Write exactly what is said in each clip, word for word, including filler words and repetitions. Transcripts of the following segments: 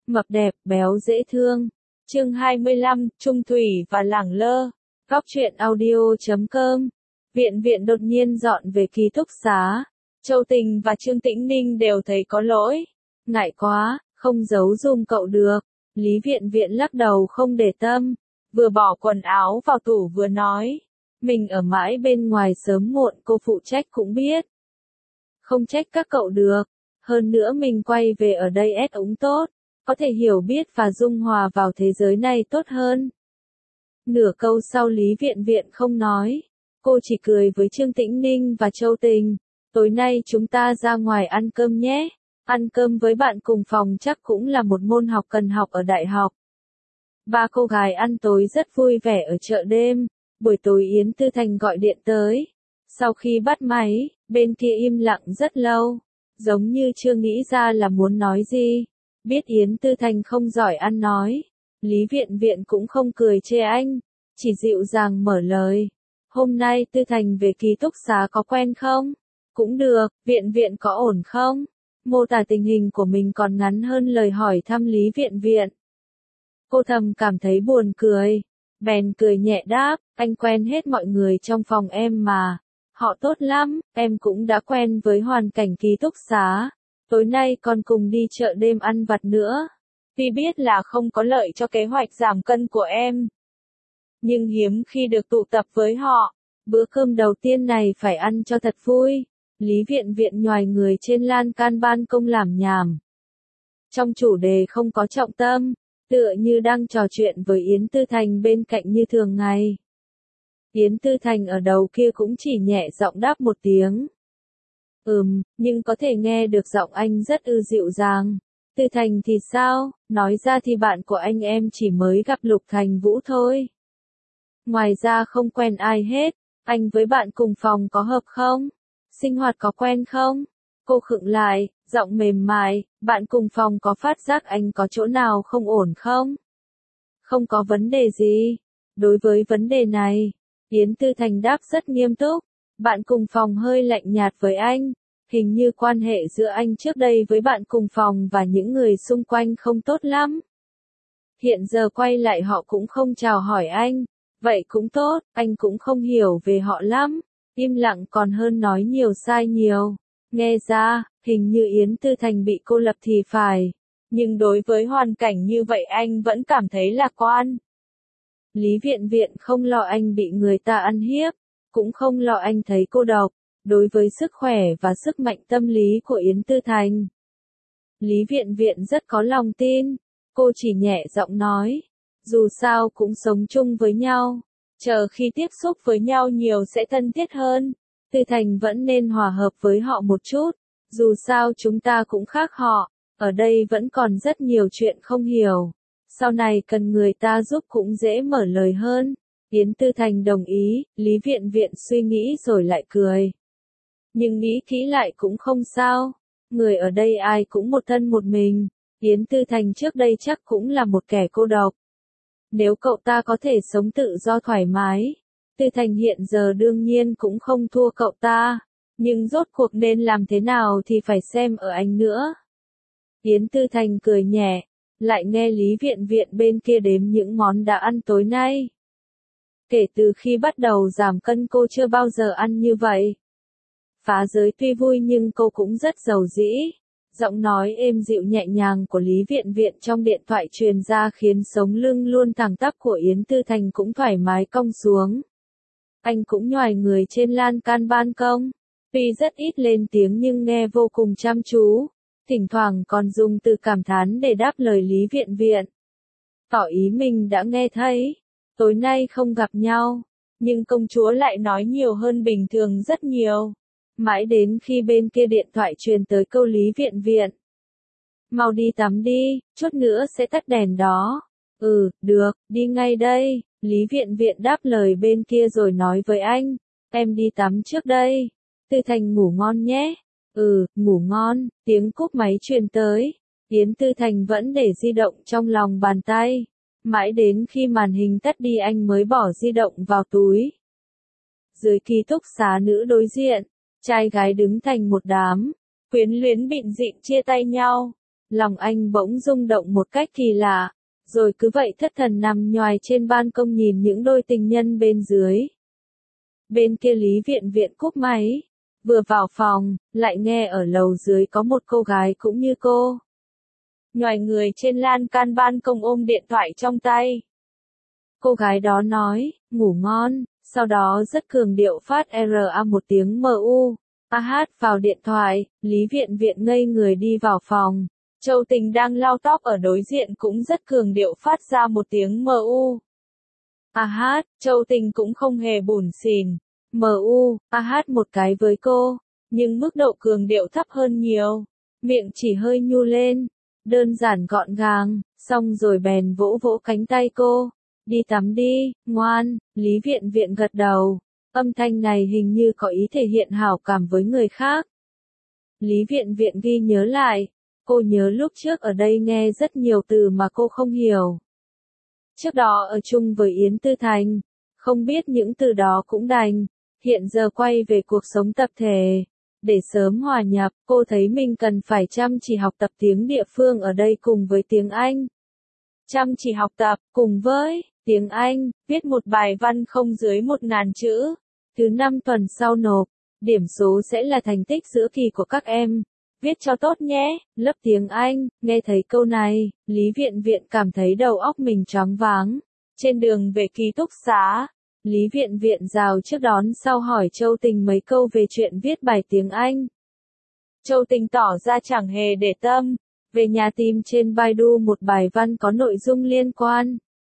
mập đẹp, béo dễ thương. Chương hai mươi lăm, Trung Thủy và Lẳng Lơ. Góc truyện audio chấm com. Viện Viện đột nhiên dọn về ký túc xá. Châu Tình và Trương Tĩnh Ninh đều thấy có lỗi. Ngại quá, không giấu giùm cậu được. Lý Viện Viện lắc đầu không để tâm. Vừa bỏ quần áo vào tủ vừa nói. Mình ở mãi bên ngoài sớm muộn cô phụ trách cũng biết. Không trách các cậu được. Hơn nữa mình quay về ở đây ét úng tốt. Có thể hiểu biết và dung hòa vào thế giới này tốt hơn. Nửa câu sau Lý Viện Viện không nói. Cô chỉ cười với Trương Tĩnh Ninh và Châu Tình. Tối nay chúng ta ra ngoài ăn cơm nhé. Ăn cơm với bạn cùng phòng chắc cũng là một môn học cần học ở đại học. Ba cô gái ăn tối rất vui vẻ ở chợ đêm. Buổi tối Yến Tư Thành gọi điện tới. Sau khi bắt máy, bên kia im lặng rất lâu. Giống như chưa nghĩ ra là muốn nói gì. Biết Yến Tư Thành không giỏi ăn nói. Lý Viện Viện cũng không cười chê anh. Chỉ dịu dàng mở lời. Hôm nay Tư Thành về ký túc xá có quen không? Cũng được, Viện Viện có ổn không? Mô tả tình hình của mình còn ngắn hơn lời hỏi thăm Lý Viện Viện. Cô thầm cảm thấy buồn cười. Bèn cười nhẹ đáp, anh quen hết mọi người trong phòng em mà. Họ tốt lắm, em cũng đã quen với hoàn cảnh ký túc xá. Tối nay còn cùng đi chợ đêm ăn vặt nữa. Tuy biết là không có lợi cho kế hoạch giảm cân của em. Nhưng hiếm khi được tụ tập với họ. Bữa cơm đầu tiên này phải ăn cho thật vui. Lý Viện Viện nhoài người trên lan can ban công làm nhảm. Trong chủ đề không có trọng tâm. Tựa như đang trò chuyện với Yến Tư Thành bên cạnh như thường ngày. Yến Tư Thành ở đầu kia cũng chỉ nhẹ giọng đáp một tiếng. Ừm, nhưng có thể nghe được giọng anh rất ư dịu dàng. Tư Thành thì sao, nói ra thì bạn của anh em chỉ mới gặp Lục Thành Vũ thôi. Ngoài ra không quen ai hết, anh với bạn cùng phòng có hợp không? Sinh hoạt có quen không? Cô khựng lại, giọng mềm mại, bạn cùng phòng có phát giác anh có chỗ nào không ổn không? Không có vấn đề gì. Đối với vấn đề này, Yến Tư Thành đáp rất nghiêm túc. Bạn cùng phòng hơi lạnh nhạt với anh. Hình như quan hệ giữa anh trước đây với bạn cùng phòng và những người xung quanh không tốt lắm. Hiện giờ quay lại họ cũng không chào hỏi anh. Vậy cũng tốt, anh cũng không hiểu về họ lắm. Im lặng còn hơn nói nhiều sai nhiều. Nghe ra, hình như Yến Tư Thành bị cô lập thì phải. Nhưng đối với hoàn cảnh như vậy anh vẫn cảm thấy lạc quan. Lý Viện Viện không lo anh bị người ta ăn hiếp. Cũng không lo anh thấy cô độc. Đối với sức khỏe và sức mạnh tâm lý của Yến Tư Thành. Lý Viện Viện rất có lòng tin. Cô chỉ nhẹ giọng nói. Dù sao cũng sống chung với nhau. Chờ khi tiếp xúc với nhau nhiều sẽ thân thiết hơn. Tư Thành vẫn nên hòa hợp với họ một chút. Dù sao chúng ta cũng khác họ. Ở đây vẫn còn rất nhiều chuyện không hiểu. Sau này cần người ta giúp cũng dễ mở lời hơn. Yến Tư Thành đồng ý. Lý Viện Viện suy nghĩ rồi lại cười. Nhưng nghĩ kỹ lại cũng không sao. Người ở đây ai cũng một thân một mình. Yến Tư Thành trước đây chắc cũng là một kẻ cô độc. Nếu cậu ta có thể sống tự do thoải mái. Tư Thành hiện giờ đương nhiên cũng không thua cậu ta. Nhưng rốt cuộc nên làm thế nào thì phải xem ở anh nữa. Yến Tư Thành cười nhẹ. Lại nghe Lý Viện Viện bên kia đếm những món đã ăn tối nay. Kể từ khi bắt đầu giảm cân cô chưa bao giờ ăn như vậy. Phá giới tuy vui nhưng cô cũng rất giàu dĩ. Giọng nói êm dịu nhẹ nhàng của Lý Viện Viện trong điện thoại truyền ra khiến sống lưng luôn thẳng tắp của Yến Tư Thành cũng thoải mái cong xuống. Anh cũng nhoài người trên lan can ban công. Tuy rất ít lên tiếng nhưng nghe vô cùng chăm chú. Thỉnh thoảng còn dùng từ cảm thán để đáp lời Lý Viện Viện. Tỏ ý mình đã nghe thấy. Tối nay không gặp nhau. Nhưng công chúa lại nói nhiều hơn bình thường rất nhiều. Mãi đến khi bên kia điện thoại truyền tới câu Lý Viện Viện. Mau đi tắm đi, chút nữa sẽ tắt đèn đó. Ừ, được, đi ngay đây. Lý Viện Viện đáp lời bên kia rồi nói với anh. Em đi tắm trước đây. Tư Thành ngủ ngon nhé. Ừ, ngủ ngon. Tiếng cúp máy truyền tới. Yến Tư Thành vẫn để di động trong lòng bàn tay. Mãi đến khi màn hình tắt đi anh mới bỏ di động vào túi. Dưới ký túc xá nữ đối diện. Trai gái đứng thành một đám, quyến luyến bịn dịn chia tay nhau. Lòng anh bỗng rung động một cách kỳ lạ, rồi cứ vậy thất thần nằm nhoài trên ban công nhìn những đôi tình nhân bên dưới. Bên kia Lý Viện Viện cúp máy, vừa vào phòng, lại nghe ở lầu dưới có một cô gái cũng như cô. Nhoài người trên lan can ban công ôm điện thoại trong tay. Cô gái đó nói, ngủ ngon, sau đó rất cường điệu phát ra một tiếng mu, ah vào điện thoại. Lý Viện Viện ngây người đi vào phòng. Châu Tình đang lau tóc ở đối diện cũng rất cường điệu phát ra một tiếng mu. Ah, Châu Tình cũng không hề bủn xỉn. Mu, ah một cái với cô, nhưng mức độ cường điệu thấp hơn nhiều. Miệng chỉ hơi nhu lên, đơn giản gọn gàng, xong rồi bèn vỗ vỗ cánh tay cô. Đi tắm đi, ngoan. Lý Viện Viện gật đầu. Âm thanh này hình như có ý thể hiện hảo cảm với người khác. Lý Viện Viện ghi nhớ lại. Cô nhớ lúc trước ở đây nghe rất nhiều từ mà cô không hiểu. Trước đó ở chung với Yến Tư Thành, không biết những từ đó cũng đành. Hiện giờ quay về cuộc sống tập thể. Để sớm hòa nhập, cô thấy mình cần phải chăm chỉ học tập tiếng địa phương ở đây cùng với tiếng Anh. Chăm chỉ học tập, cùng với tiếng Anh, viết một bài văn không dưới một ngàn chữ. Thứ năm tuần sau nộp, điểm số sẽ là thành tích giữa kỳ của các em. Viết cho tốt nhé, lớp tiếng Anh. Nghe thấy câu này, Lý Viện Viện cảm thấy đầu óc mình choáng váng. Trên đường về ký túc xá, Lý Viện Viện rào trước đón sau hỏi Châu Tình mấy câu về chuyện viết bài tiếng Anh. Châu Tình tỏ ra chẳng hề để tâm, về nhà tìm trên Baidu một bài văn có nội dung liên quan.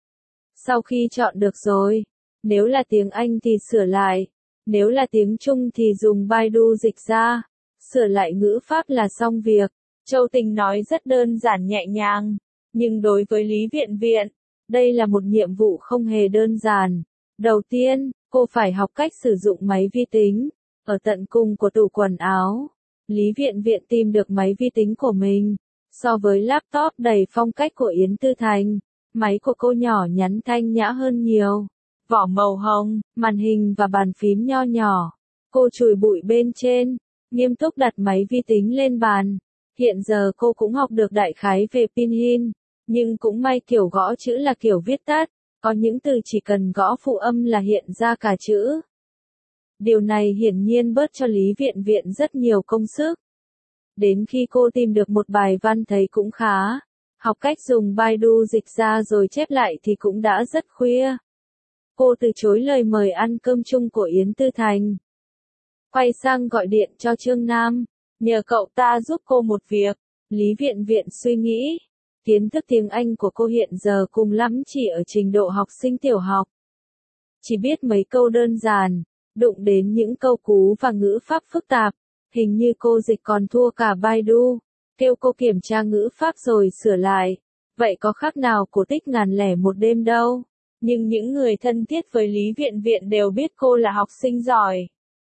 Sau khi chọn được rồi, nếu là tiếng Anh thì sửa lại, nếu là tiếng Trung thì dùng Baidu dịch ra, sửa lại ngữ pháp là xong việc. Châu Tình nói rất đơn giản nhẹ nhàng, nhưng đối với Lý Viện Viện, đây là một nhiệm vụ không hề đơn giản. Đầu tiên, cô phải học cách sử dụng máy vi tính. Ở tận cùng của tủ quần áo, Lý Viện Viện tìm được máy vi tính của mình. So với laptop đầy phong cách của Yến Tư Thành, máy của cô nhỏ nhắn thanh nhã hơn nhiều. Vỏ màu hồng, màn hình và bàn phím nho nhỏ. Cô chùi bụi bên trên, nghiêm túc đặt máy vi tính lên bàn. Hiện giờ cô cũng học được đại khái về pinyin, nhưng cũng may kiểu gõ chữ là kiểu viết tắt. Có những từ chỉ cần gõ phụ âm là hiện ra cả chữ. Điều này hiển nhiên bớt cho Lý Viện Viện rất nhiều công sức. Đến khi cô tìm được một bài văn thấy cũng khá, học cách dùng Baidu dịch ra rồi chép lại thì cũng đã rất khuya. Cô từ chối lời mời ăn cơm chung của Yến Tư Thành. Quay sang gọi điện cho Trương Nam, nhờ cậu ta giúp cô một việc. Lý Viện Viện suy nghĩ. Kiến thức tiếng Anh của cô hiện giờ cùng lắm chỉ ở trình độ học sinh tiểu học. Chỉ biết mấy câu đơn giản, đụng đến những câu cú và ngữ pháp phức tạp, hình như cô dịch còn thua cả Baidu. Kêu cô kiểm tra ngữ pháp rồi sửa lại, vậy có khác nào cổ tích ngàn lẻ một đêm đâu. Nhưng những người thân thiết với Lý Viện Viện đều biết cô là học sinh giỏi.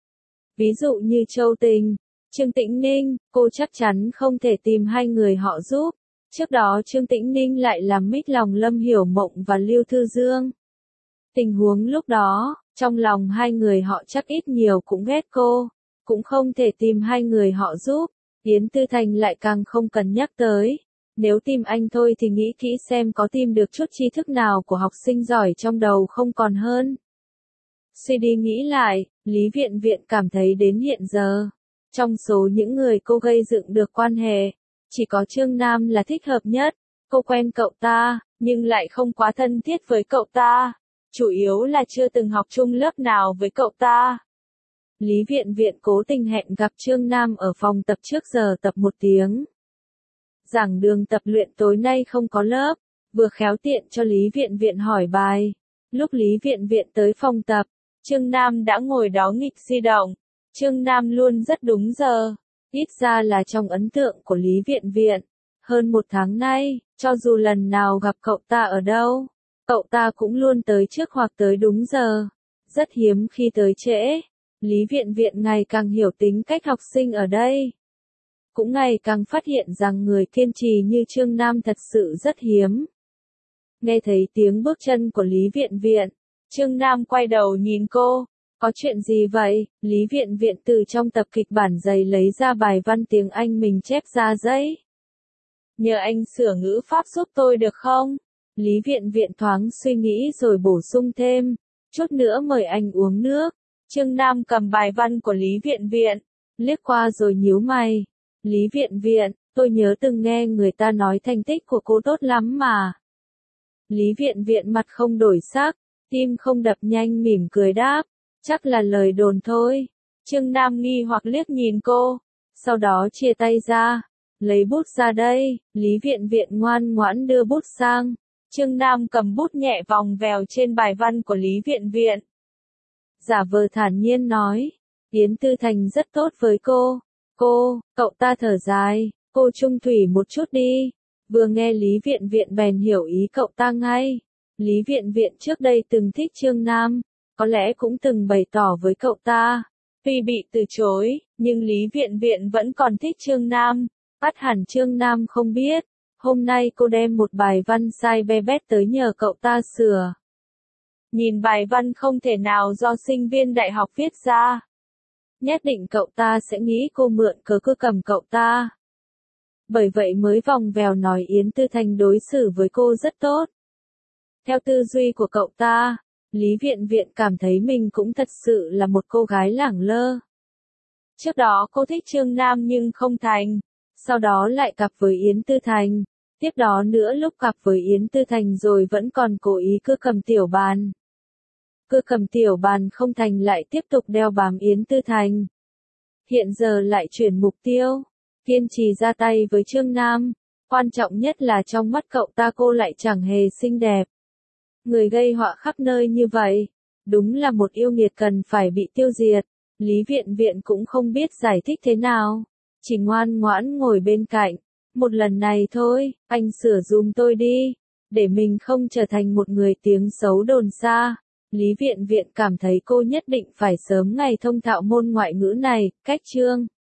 Ví dụ như Châu Tình, Trương Tĩnh Ninh, cô chắc chắn không thể tìm hai người họ giúp. Trước đó Trương Tĩnh Ninh lại làm mít lòng Lâm Hiểu Mộng và Lưu Thư Dương. Tình huống lúc đó, trong lòng hai người họ chắc ít nhiều cũng ghét cô, cũng không thể tìm hai người họ giúp. Yến Tư Thành lại càng không cần nhắc tới. Nếu tìm anh thôi thì nghĩ kỹ xem có tìm được chút tri thức nào của học sinh giỏi trong đầu không còn hơn. Suy đi nghĩ lại, Lý Viện Viện cảm thấy đến hiện giờ, trong số những người cô gây dựng được quan hệ, chỉ có Trương Nam là thích hợp nhất. Cô quen cậu ta, nhưng lại không quá thân thiết với cậu ta. Chủ yếu là chưa từng học chung lớp nào với cậu ta. Lý Viện Viện cố tình hẹn gặp Trương Nam ở phòng tập trước giờ tập một tiếng. Giảng đường tập luyện tối nay không có lớp, vừa khéo tiện cho Lý Viện Viện hỏi bài. Lúc Lý Viện Viện tới phòng tập, Trương Nam đã ngồi đó nghịch di động. Trương Nam luôn rất đúng giờ. Ít ra là trong ấn tượng của Lý Viện Viện. Hơn một tháng nay, cho dù lần nào gặp cậu ta ở đâu, cậu ta cũng luôn tới trước hoặc tới đúng giờ. Rất hiếm khi tới trễ. Lý Viện Viện ngày càng hiểu tính cách học sinh ở đây. Cũng ngày càng phát hiện rằng người kiên trì như Trương Nam thật sự rất hiếm. Nghe thấy tiếng bước chân của Lý Viện Viện, Trương Nam quay đầu nhìn cô. Có chuyện gì vậy? Lý Viện Viện từ trong tập kịch bản dày lấy ra bài văn tiếng Anh mình chép ra giấy. Nhờ anh sửa ngữ pháp giúp tôi được không? Lý Viện Viện thoáng suy nghĩ rồi bổ sung thêm, chút nữa mời anh uống nước. Trương Nam cầm bài văn của Lý Viện Viện, liếc qua rồi nhíu mày. Lý Viện Viện, tôi nhớ từng nghe người ta nói thành tích của cô tốt lắm mà. Lý Viện Viện mặt không đổi sắc, tim không đập nhanh mỉm cười đáp, chắc là lời đồn thôi. Trương Nam nghi hoặc liếc nhìn cô, sau đó chia tay ra, lấy bút ra đây. Lý Viện Viện ngoan ngoãn đưa bút sang. Trương Nam cầm bút nhẹ vòng vèo trên bài văn của Lý Viện Viện. Giả vờ thản nhiên nói, Yến Tư Thành rất tốt với cô. Cô, cậu ta thở dài, cô trung thủy một chút đi. Vừa nghe Lý Viện Viện bèn hiểu ý cậu ta ngay. Lý Viện Viện trước đây từng thích Trương Nam, có lẽ cũng từng bày tỏ với cậu ta. Tuy bị từ chối, nhưng Lý Viện Viện vẫn còn thích Trương Nam. Bắt hẳn Trương Nam không biết. Hôm nay cô đem một bài văn sai be bét tới nhờ cậu ta sửa. Nhìn bài văn không thể nào do sinh viên đại học viết ra. Nhất định cậu ta sẽ nghĩ cô mượn cớ cứ cầm cậu ta. Bởi vậy mới vòng vèo nói Yến Tư Thành đối xử với cô rất tốt. Theo tư duy của cậu ta, Lý Viện Viện cảm thấy mình cũng thật sự là một cô gái lẳng lơ. Trước đó cô thích Trương Nam nhưng không thành, sau đó lại cặp với Yến Tư Thành, tiếp đó nữa lúc cặp với Yến Tư Thành rồi vẫn còn cố ý cứ cầm tiểu bàn. Cứ cầm tiểu bàn không thành lại tiếp tục đeo bám Yến Tư Thành. Hiện giờ lại chuyển mục tiêu, kiên trì ra tay với Trương Nam, quan trọng nhất là trong mắt cậu ta cô lại chẳng hề xinh đẹp. Người gây họa khắp nơi như vậy, đúng là một yêu nghiệt cần phải bị tiêu diệt. Lý Viện Viện cũng không biết giải thích thế nào, chỉ ngoan ngoãn ngồi bên cạnh. Một lần này thôi, anh sửa dùm tôi đi, để mình không trở thành một người tiếng xấu đồn xa. Lý Viện Viện cảm thấy cô nhất định phải sớm ngày thông thạo môn ngoại ngữ này, cách chương.